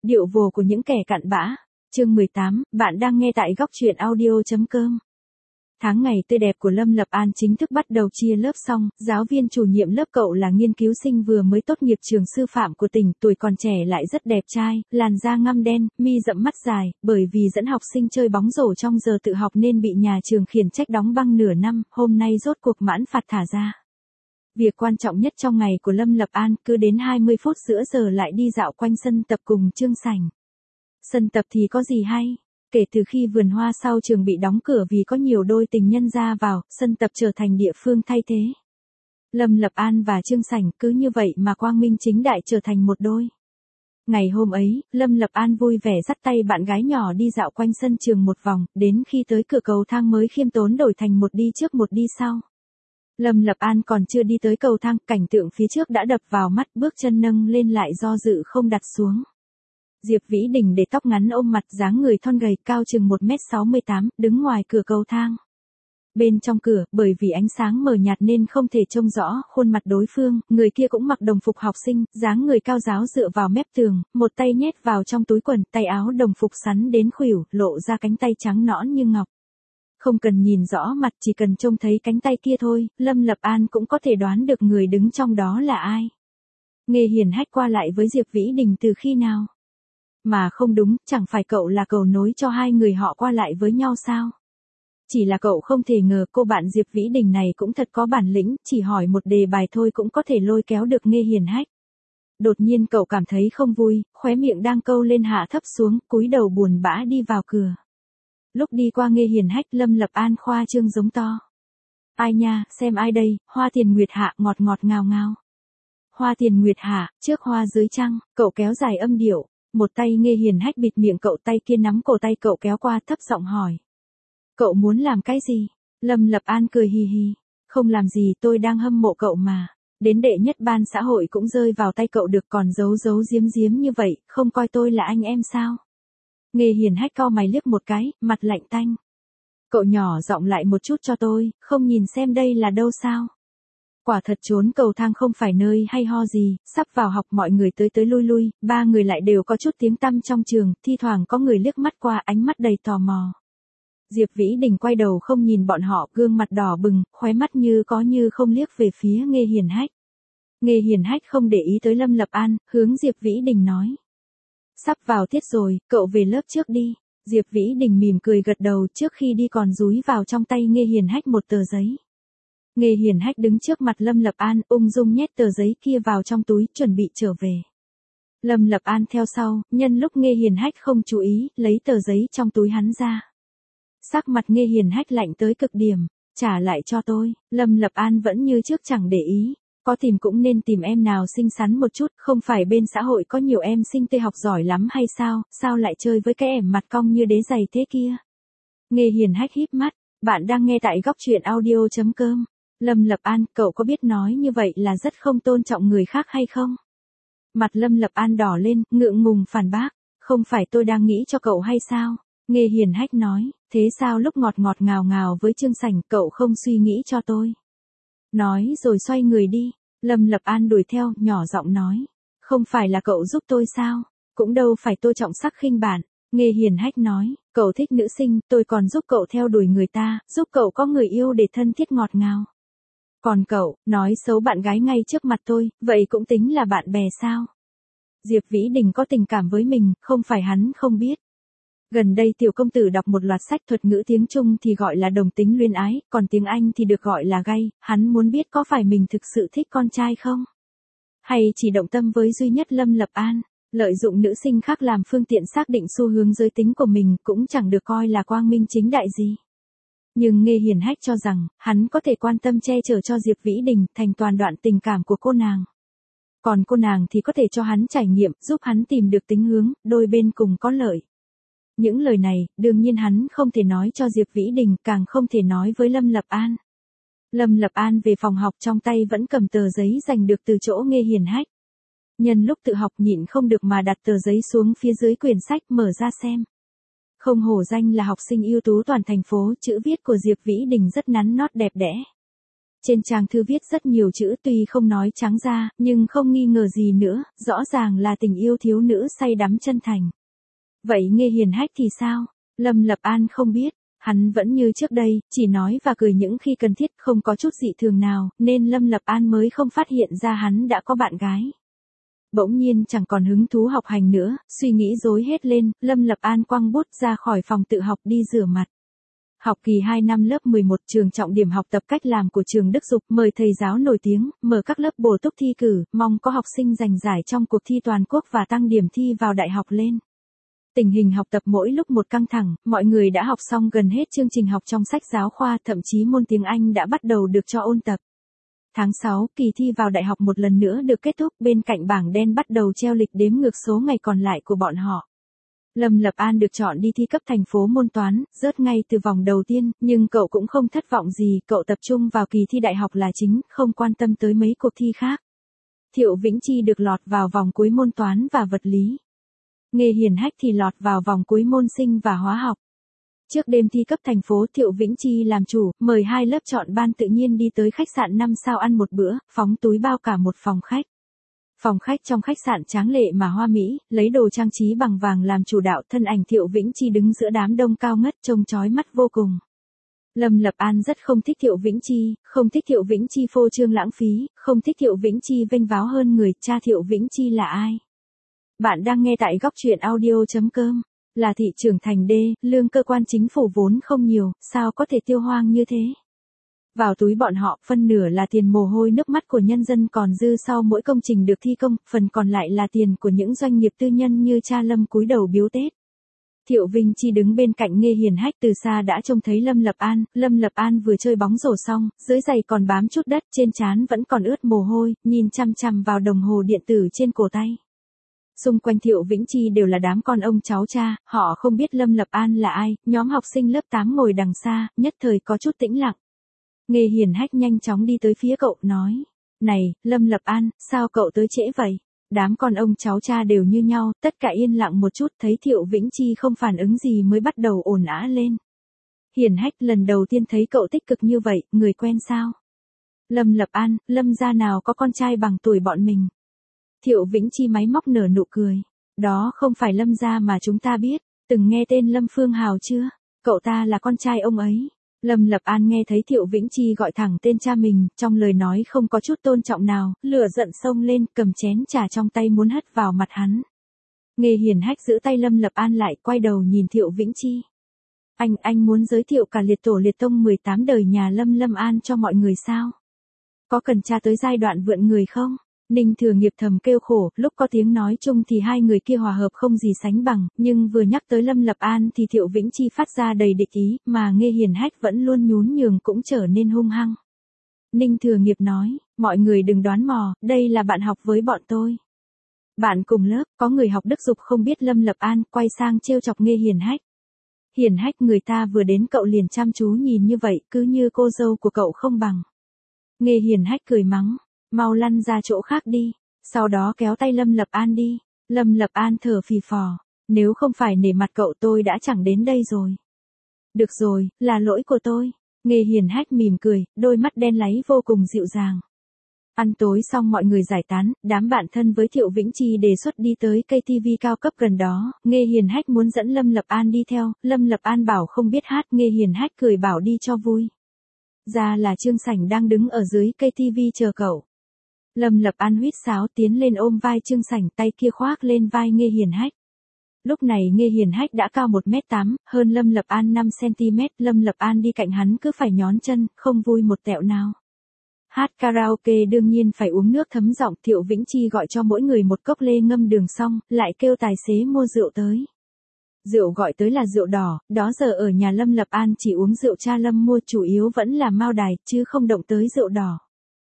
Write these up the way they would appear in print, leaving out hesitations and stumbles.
Điệu vồ của những kẻ cặn bã. Chương 18, bạn đang nghe tại góc truyện audio.com. Tháng ngày tươi đẹp của Lâm Lập An chính thức bắt đầu chia lớp xong, giáo viên chủ nhiệm lớp cậu là nghiên cứu sinh vừa mới tốt nghiệp trường sư phạm của tỉnh, tuổi còn trẻ lại rất đẹp trai, làn da ngăm đen, mi rậm mắt dài, bởi vì dẫn học sinh chơi bóng rổ trong giờ tự học nên bị nhà trường khiển trách đóng băng nửa năm, hôm nay rốt cuộc mãn phạt thả ra. Việc quan trọng nhất trong ngày của Lâm Lập An cứ đến 20 phút giữa giờ lại đi dạo quanh sân tập cùng Trương Sảnh. Sân tập thì có gì hay? Kể từ khi vườn hoa sau trường bị đóng cửa vì có nhiều đôi tình nhân ra vào, sân tập trở thành địa phương thay thế. Lâm Lập An và Trương Sảnh cứ như vậy mà quang minh chính đại trở thành một đôi. Ngày hôm ấy, Lâm Lập An vui vẻ dắt tay bạn gái nhỏ đi dạo quanh sân trường một vòng, đến khi tới cửa cầu thang mới khiêm tốn đổi thành một đi trước một đi sau. Lâm Lập An còn chưa đi tới cầu thang, cảnh tượng phía trước đã đập vào mắt, bước chân nâng lên lại do dự không đặt xuống. Diệp Vĩ Đình để tóc ngắn ôm mặt, dáng người thon gầy, cao chừng 1m68, đứng ngoài cửa cầu thang. Bên trong cửa, bởi vì ánh sáng mờ nhạt nên không thể trông rõ khuôn mặt đối phương, người kia cũng mặc đồng phục học sinh, dáng người cao ráo dựa vào mép tường, một tay nhét vào trong túi quần, tay áo đồng phục sắn đến khuỷu, lộ ra cánh tay trắng nõn như ngọc. Không cần nhìn rõ mặt, chỉ cần trông thấy cánh tay kia thôi, Lâm Lập An cũng có thể đoán được người đứng trong đó là ai. Nghê Hiền Hách qua lại với Diệp Vĩ Đình từ khi nào? Mà không đúng, chẳng phải cậu là cầu nối cho hai người họ qua lại với nhau sao? Chỉ là cậu không thể ngờ cô bạn Diệp Vĩ Đình này cũng thật có bản lĩnh, chỉ hỏi một đề bài thôi cũng có thể lôi kéo được Nghê Hiền Hách. Đột nhiên cậu cảm thấy không vui, khóe miệng đang câu lên hạ thấp xuống, cúi đầu buồn bã đi vào cửa. Lúc đi qua Nghê Hiền Hách, Lâm Lập An khoa trương giống to. Ai nha, xem ai đây, Hoa Tiền Nguyệt hạ, ngọt ngọt ngào ngào. Hoa Tiền Nguyệt hạ, trước hoa dưới trăng, cậu kéo dài âm điệu. Một tay Nghê Hiền Hách bịt miệng cậu, tay kia nắm cổ tay cậu kéo qua, thấp giọng hỏi. Cậu muốn làm cái gì? Lâm Lập An cười hì hì. Không làm gì, tôi đang hâm mộ cậu mà. Đến đệ nhất ban xã hội cũng rơi vào tay cậu được, còn giấu giấu giếm giếm như vậy, không coi tôi là anh em sao? Nghê Hiền Hách cau mày liếc một cái, mặt lạnh tanh. Cậu nhỏ giọng lại một chút cho tôi, không nhìn xem đây là đâu sao? Quả thật trốn cầu thang không phải nơi hay ho gì, sắp vào học mọi người tới tới lui lui, ba người lại đều có chút tiếng tăm trong trường, thi thoảng có người liếc mắt qua, ánh mắt đầy tò mò. Diệp Vĩ Đình quay đầu không nhìn bọn họ, gương mặt đỏ bừng, khóe mắt như có như không liếc về phía Nghê Hiền Hách. Nghê Hiền Hách không để ý tới Lâm Lập An, hướng Diệp Vĩ Đình nói. Sắp vào tiết rồi, cậu về lớp trước đi. Diệp Vĩ Đình mỉm cười gật đầu, trước khi đi còn dúi vào trong tay Nghê Hiền Hách một tờ giấy. Nghê Hiền Hách đứng trước mặt Lâm Lập An, ung dung nhét tờ giấy kia vào trong túi, chuẩn bị trở về. Lâm Lập An theo sau, nhân lúc Nghê Hiền Hách không chú ý, lấy tờ giấy trong túi hắn ra. Sắc mặt Nghê Hiền Hách lạnh tới cực điểm, trả lại cho tôi. Lâm Lập An vẫn như trước chẳng để ý. Có tìm cũng nên tìm em nào xinh xắn một chút, không phải bên xã hội có nhiều em xinh tươi học giỏi lắm hay sao, sao lại chơi với cái ẻm mặt cong như đế giày thế kia. Nghê Hiền Hách híp mắt, bạn đang nghe tại góc truyện audio.com. Lâm Lập An, cậu có biết nói như vậy là rất không tôn trọng người khác hay không? Mặt Lâm Lập An đỏ lên, ngượng ngùng phản bác, không phải tôi đang nghĩ cho cậu hay sao? Nghê Hiền Hách nói, thế sao lúc ngọt ngọt ngào ngào với Trương Sảnh cậu không suy nghĩ cho tôi? Nói rồi xoay người đi. Lâm Lập An đuổi theo, nhỏ giọng nói. Không phải là cậu giúp tôi sao? Cũng đâu phải tôi trọng sắc khinh bạn. Nghê Hiền Hách nói, cậu thích nữ sinh, tôi còn giúp cậu theo đuổi người ta, giúp cậu có người yêu để thân thiết ngọt ngào. Còn cậu, nói xấu bạn gái ngay trước mặt tôi, vậy cũng tính là bạn bè sao? Diệp Vĩ Đình có tình cảm với mình, không phải hắn không biết. Gần đây tiểu công tử đọc một loạt sách thuật ngữ, tiếng Trung thì gọi là đồng tính luyến ái, còn tiếng Anh thì được gọi là gay, hắn muốn biết có phải mình thực sự thích con trai không? Hay chỉ động tâm với duy nhất Lâm Lập An, lợi dụng nữ sinh khác làm phương tiện xác định xu hướng giới tính của mình cũng chẳng được coi là quang minh chính đại gì. Nhưng Nghê Hiền Hách cho rằng, hắn có thể quan tâm che chở cho Diệp Vĩ Đình, thành toàn đoạn tình cảm của cô nàng. Còn cô nàng thì có thể cho hắn trải nghiệm, giúp hắn tìm được tính hướng, đôi bên cùng có lợi. Những lời này, đương nhiên hắn không thể nói cho Diệp Vĩ Đình, càng không thể nói với Lâm Lập An. Lâm Lập An về phòng học, trong tay vẫn cầm tờ giấy giành được từ chỗ Nghê Hiền Hách. Nhân lúc tự học nhịn không được mà đặt tờ giấy xuống phía dưới quyển sách, mở ra xem. Không hổ danh là học sinh ưu tú toàn thành phố, chữ viết của Diệp Vĩ Đình rất nắn nót đẹp đẽ. Trên trang thư viết rất nhiều chữ tuy không nói trắng ra, nhưng không nghi ngờ gì nữa, rõ ràng là tình yêu thiếu nữ say đắm chân thành. Vậy Nghê Hiền Hách thì sao? Lâm Lập An không biết, hắn vẫn như trước đây, chỉ nói và cười những khi cần thiết, không có chút dị thường nào, nên Lâm Lập An mới không phát hiện ra hắn đã có bạn gái. Bỗng nhiên chẳng còn hứng thú học hành nữa, suy nghĩ rối hết lên, Lâm Lập An quăng bút ra khỏi phòng tự học đi rửa mặt. Học kỳ 2 năm lớp 11 trường trọng điểm học tập cách làm của trường Đức Dục mời thầy giáo nổi tiếng, mở các lớp bổ túc thi cử, mong có học sinh giành giải trong cuộc thi toàn quốc và tăng điểm thi vào đại học lên. Tình hình học tập mỗi lúc một căng thẳng, mọi người đã học xong gần hết chương trình học trong sách giáo khoa, thậm chí môn tiếng Anh đã bắt đầu được cho ôn tập. Tháng 6, kỳ thi vào đại học một lần nữa được kết thúc, bên cạnh bảng đen bắt đầu treo lịch đếm ngược số ngày còn lại của bọn họ. Lâm Lập An được chọn đi thi cấp thành phố môn toán, rớt ngay từ vòng đầu tiên, nhưng cậu cũng không thất vọng gì, cậu tập trung vào kỳ thi đại học là chính, không quan tâm tới mấy cuộc thi khác. Thiệu Vĩnh Chi được lọt vào vòng cuối môn toán và vật lý. Nghê Hiền Hách thì lọt vào vòng cuối môn sinh và hóa học. Trước đêm thi cấp thành phố, Thiệu Vĩnh Chi làm chủ, mời 2 lớp chọn ban tự nhiên đi tới khách sạn 5 sao ăn một bữa, phóng túi bao cả một phòng khách. Phòng khách trong khách sạn tráng lệ mà hoa mỹ, lấy đồ trang trí bằng vàng làm chủ đạo, thân ảnh Thiệu Vĩnh Chi đứng giữa đám đông cao ngất trông chói mắt vô cùng. Lâm Lập An rất không thích Thiệu Vĩnh Chi, không thích Thiệu Vĩnh Chi phô trương lãng phí, không thích Thiệu Vĩnh Chi vênh váo hơn người, cha Thiệu Vĩnh Chi là ai? Bạn đang nghe tại góc truyện audio.com. Là thị trưởng thành D, lương cơ quan chính phủ vốn không nhiều, sao có thể tiêu hoang như thế? Vào túi bọn họ, phân nửa là tiền mồ hôi nước mắt của nhân dân còn dư sau mỗi công trình được thi công, phần còn lại là tiền của những doanh nghiệp tư nhân như cha Lâm cúi đầu biếu Tết. Thiệu Vĩnh Chi đứng bên cạnh Nghê Hiền Hách từ xa đã trông thấy Lâm Lập An vừa chơi bóng rổ xong, dưới giày còn bám chút đất, trên trán vẫn còn ướt mồ hôi, nhìn chằm chằm vào đồng hồ điện tử trên cổ tay. Xung quanh Thiệu Vĩnh Chi đều là đám con ông cháu cha, họ không biết Lâm Lập An là ai, nhóm học sinh lớp 8 ngồi đằng xa, nhất thời có chút tĩnh lặng. Nghê Hiền Hách nhanh chóng đi tới phía cậu, nói, này, Lâm Lập An, sao cậu tới trễ vậy? Đám con ông cháu cha đều như nhau, tất cả yên lặng một chút, thấy Thiệu Vĩnh Chi không phản ứng gì mới bắt đầu ồn ào lên. Hiền Hách lần đầu tiên thấy cậu tích cực như vậy, người quen sao? Lâm Lập An, Lâm gia nào có con trai bằng tuổi bọn mình? Thiệu Vĩnh Chi máy móc nở nụ cười. Đó không phải Lâm gia mà chúng ta biết, từng nghe tên Lâm Phương Hào chưa? Cậu ta là con trai ông ấy. Lâm Lập An nghe thấy Thiệu Vĩnh Chi gọi thẳng tên cha mình, trong lời nói không có chút tôn trọng nào, lửa giận xông lên, cầm chén trà trong tay muốn hất vào mặt hắn. Nghê Hiền Hách giữ tay Lâm Lập An lại, quay đầu nhìn Thiệu Vĩnh Chi. Anh muốn giới thiệu cả liệt tổ liệt tông 18 đời nhà Lâm An cho mọi người sao? Có cần tra tới giai đoạn vượn người không? Ninh Thừa Nghiệp thầm kêu khổ, lúc có tiếng nói chung thì hai người kia hòa hợp không gì sánh bằng, nhưng vừa nhắc tới Lâm Lập An thì Thiệu Vĩnh Chi phát ra đầy địch ý, mà Nghê Hiền Hách vẫn luôn nhún nhường cũng trở nên hung hăng. Ninh Thừa Nghiệp nói, mọi người đừng đoán mò, đây là bạn học với bọn tôi. Bạn cùng lớp, có người học Đức Dục không biết Lâm Lập An, quay sang trêu chọc Nghê Hiền Hách. Hiền Hách, người ta vừa đến cậu liền chăm chú nhìn như vậy, cứ như cô dâu của cậu không bằng. Nghê Hiền Hách cười mắng. Mau lăn ra chỗ khác đi, sau đó kéo tay Lâm Lập An đi. Lâm Lập An thở phì phò, nếu không phải nể mặt cậu tôi đã chẳng đến đây rồi. Được rồi, là lỗi của tôi. Nghê Hiền Hách mỉm cười, đôi mắt đen láy vô cùng dịu dàng. Ăn tối xong mọi người giải tán, đám bạn thân với Thiệu Vĩnh Chi đề xuất đi tới cây TV cao cấp gần đó, Nghê Hiền Hách muốn dẫn Lâm Lập An đi theo, Lâm Lập An bảo không biết hát, Nghê Hiền Hách cười bảo đi cho vui. Ra là Trương Sảnh đang đứng ở dưới cây TV chờ cậu. Lâm Lập An huýt sáo tiến lên ôm vai Trương Sảnh, tay kia khoác lên vai Nghê Hiền Hách. Lúc này Nghê Hiền Hách đã cao 1m8, hơn Lâm Lập An 5cm, Lâm Lập An đi cạnh hắn cứ phải nhón chân, không vui một tẹo nào. Hát karaoke đương nhiên phải uống nước thấm giọng, Thiệu Vĩnh Chi gọi cho mỗi người một cốc lê ngâm đường xong, lại kêu tài xế mua rượu tới. Rượu gọi tới là rượu đỏ, đó giờ ở nhà Lâm Lập An chỉ uống rượu cha Lâm mua, chủ yếu vẫn là Mao Đài, chứ không động tới rượu đỏ.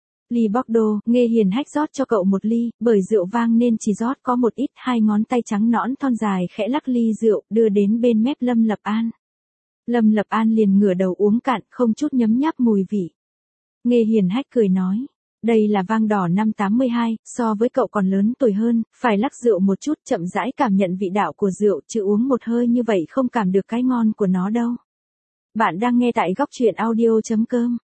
Ly Bordeaux, Nghê Hiền Hách rót cho cậu một ly, bởi rượu vang nên chỉ rót có một ít, hai ngón tay trắng nõn thon dài khẽ lắc ly rượu, đưa đến bên mép Lâm Lập An. Lâm Lập An liền ngửa đầu uống cạn, không chút nhấm nháp mùi vị. Nghê Hiền Hách cười nói, đây là vang đỏ năm 82, so với cậu còn lớn tuổi hơn, phải lắc rượu một chút, chậm rãi cảm nhận vị đạo của rượu, chứ uống một hơi như vậy không cảm được cái ngon của nó đâu. Bạn đang nghe tại góc truyện audio.com.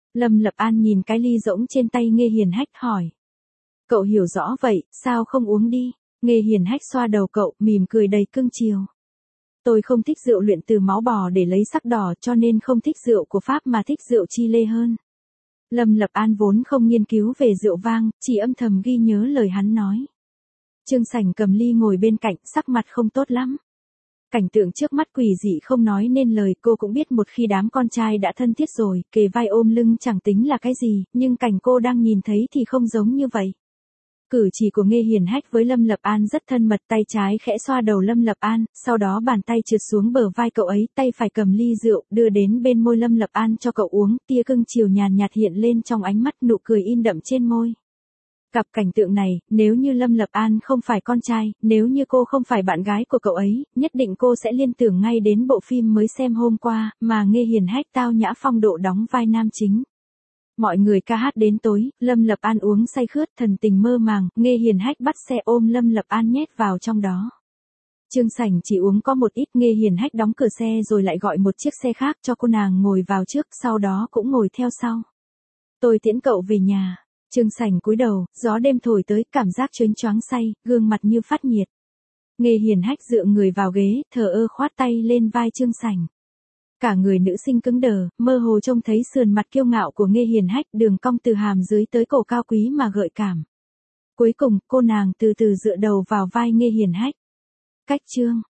Lâm Lập An nhìn cái ly rỗng trên tay Nghê Hiền Hách hỏi. Cậu hiểu rõ vậy, sao không uống đi? Nghê Hiền Hách xoa đầu cậu, mỉm cười đầy cưng chiều. Tôi không thích rượu luyện từ máu bò để lấy sắc đỏ cho nên không thích rượu của Pháp mà thích rượu Chile hơn. Lâm Lập An vốn không nghiên cứu về rượu vang, chỉ âm thầm ghi nhớ lời hắn nói. Trương Sảnh cầm ly ngồi bên cạnh, sắc mặt không tốt lắm. Cảnh tượng trước mắt quỷ dị không nói nên lời, cô cũng biết một khi đám con trai đã thân thiết rồi, kề vai ôm lưng chẳng tính là cái gì, nhưng cảnh cô đang nhìn thấy thì không giống như vậy. Cử chỉ của Nghê Hiền Hách với Lâm Lập An rất thân mật, tay trái khẽ xoa đầu Lâm Lập An, sau đó bàn tay trượt xuống bờ vai cậu ấy, tay phải cầm ly rượu, đưa đến bên môi Lâm Lập An cho cậu uống, tia cưng chiều nhàn nhạt hiện lên trong ánh mắt, nụ cười in đậm trên môi. Gặp cảnh tượng này, nếu như Lâm Lập An không phải con trai, nếu như cô không phải bạn gái của cậu ấy, nhất định cô sẽ liên tưởng ngay đến bộ phim mới xem hôm qua, mà Nghê Hiền Hách tao nhã phong độ đóng vai nam chính. Mọi người ca hát đến tối, Lâm Lập An uống say khướt, thần tình mơ màng, Nghê Hiền Hách bắt xe ôm Lâm Lập An nhét vào trong đó. Trương Sảnh chỉ uống có một ít, Nghê Hiền Hách đóng cửa xe rồi lại gọi một chiếc xe khác cho cô nàng ngồi vào trước, sau đó cũng ngồi theo sau. Tôi tiễn cậu về nhà. Trương Sảnh cúi đầu, gió đêm thổi tới, cảm giác chớnh choáng say, gương mặt như phát nhiệt. Nghê Hiền Hách dựa người vào ghế, thờ ơ khoát tay lên vai Trương Sảnh. Cả người nữ sinh cứng đờ, mơ hồ trông thấy sườn mặt kiêu ngạo của Nghê Hiền Hách, đường cong từ hàm dưới tới cổ cao quý mà gợi cảm. Cuối cùng, cô nàng từ từ dựa đầu vào vai Nghê Hiền Hách. Cách chương